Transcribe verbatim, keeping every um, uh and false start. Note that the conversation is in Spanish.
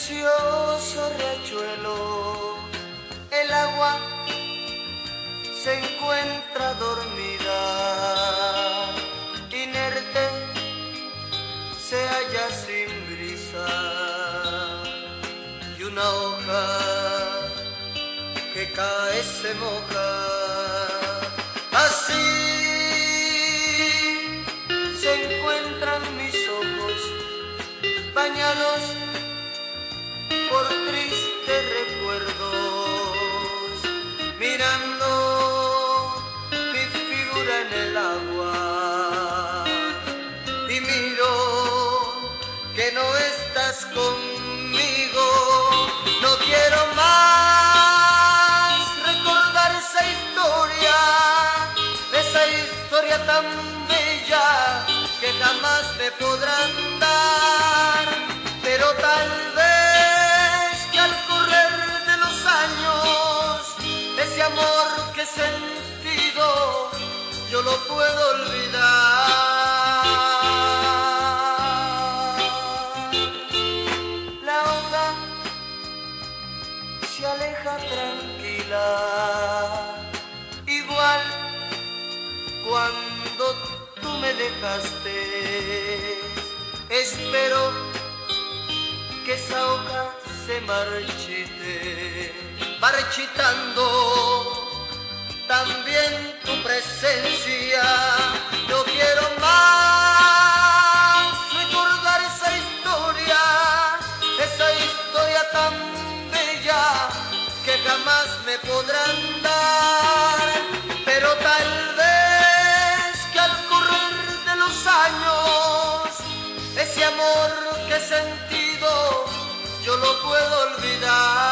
precioso riachuelo, el agua se encuentra dormida, inerte se halla sin brisa, y una hoja que cae se moja. Así se encuentran mis ojos bañados por tristes recuerdos, mirando mi figura en el agua, y miro que no estás conmigo. No quiero más recordar esa historia, esa historia tan bella que jamás me podrán dar, pero tal vez que al correr de los años ese amor que he sentido yo lo puedo olvidar. La hoja se aleja tranquila, igual cuando tú me dejaste. Espero que esa hoja se marchite, marchitando también tu presencia. No quiero más recordar esa historia, esa historia tan bella que jamás me podrán dar, pero tal vez que al correr de los años ese amor que he sentido yo lo puedo olvidar.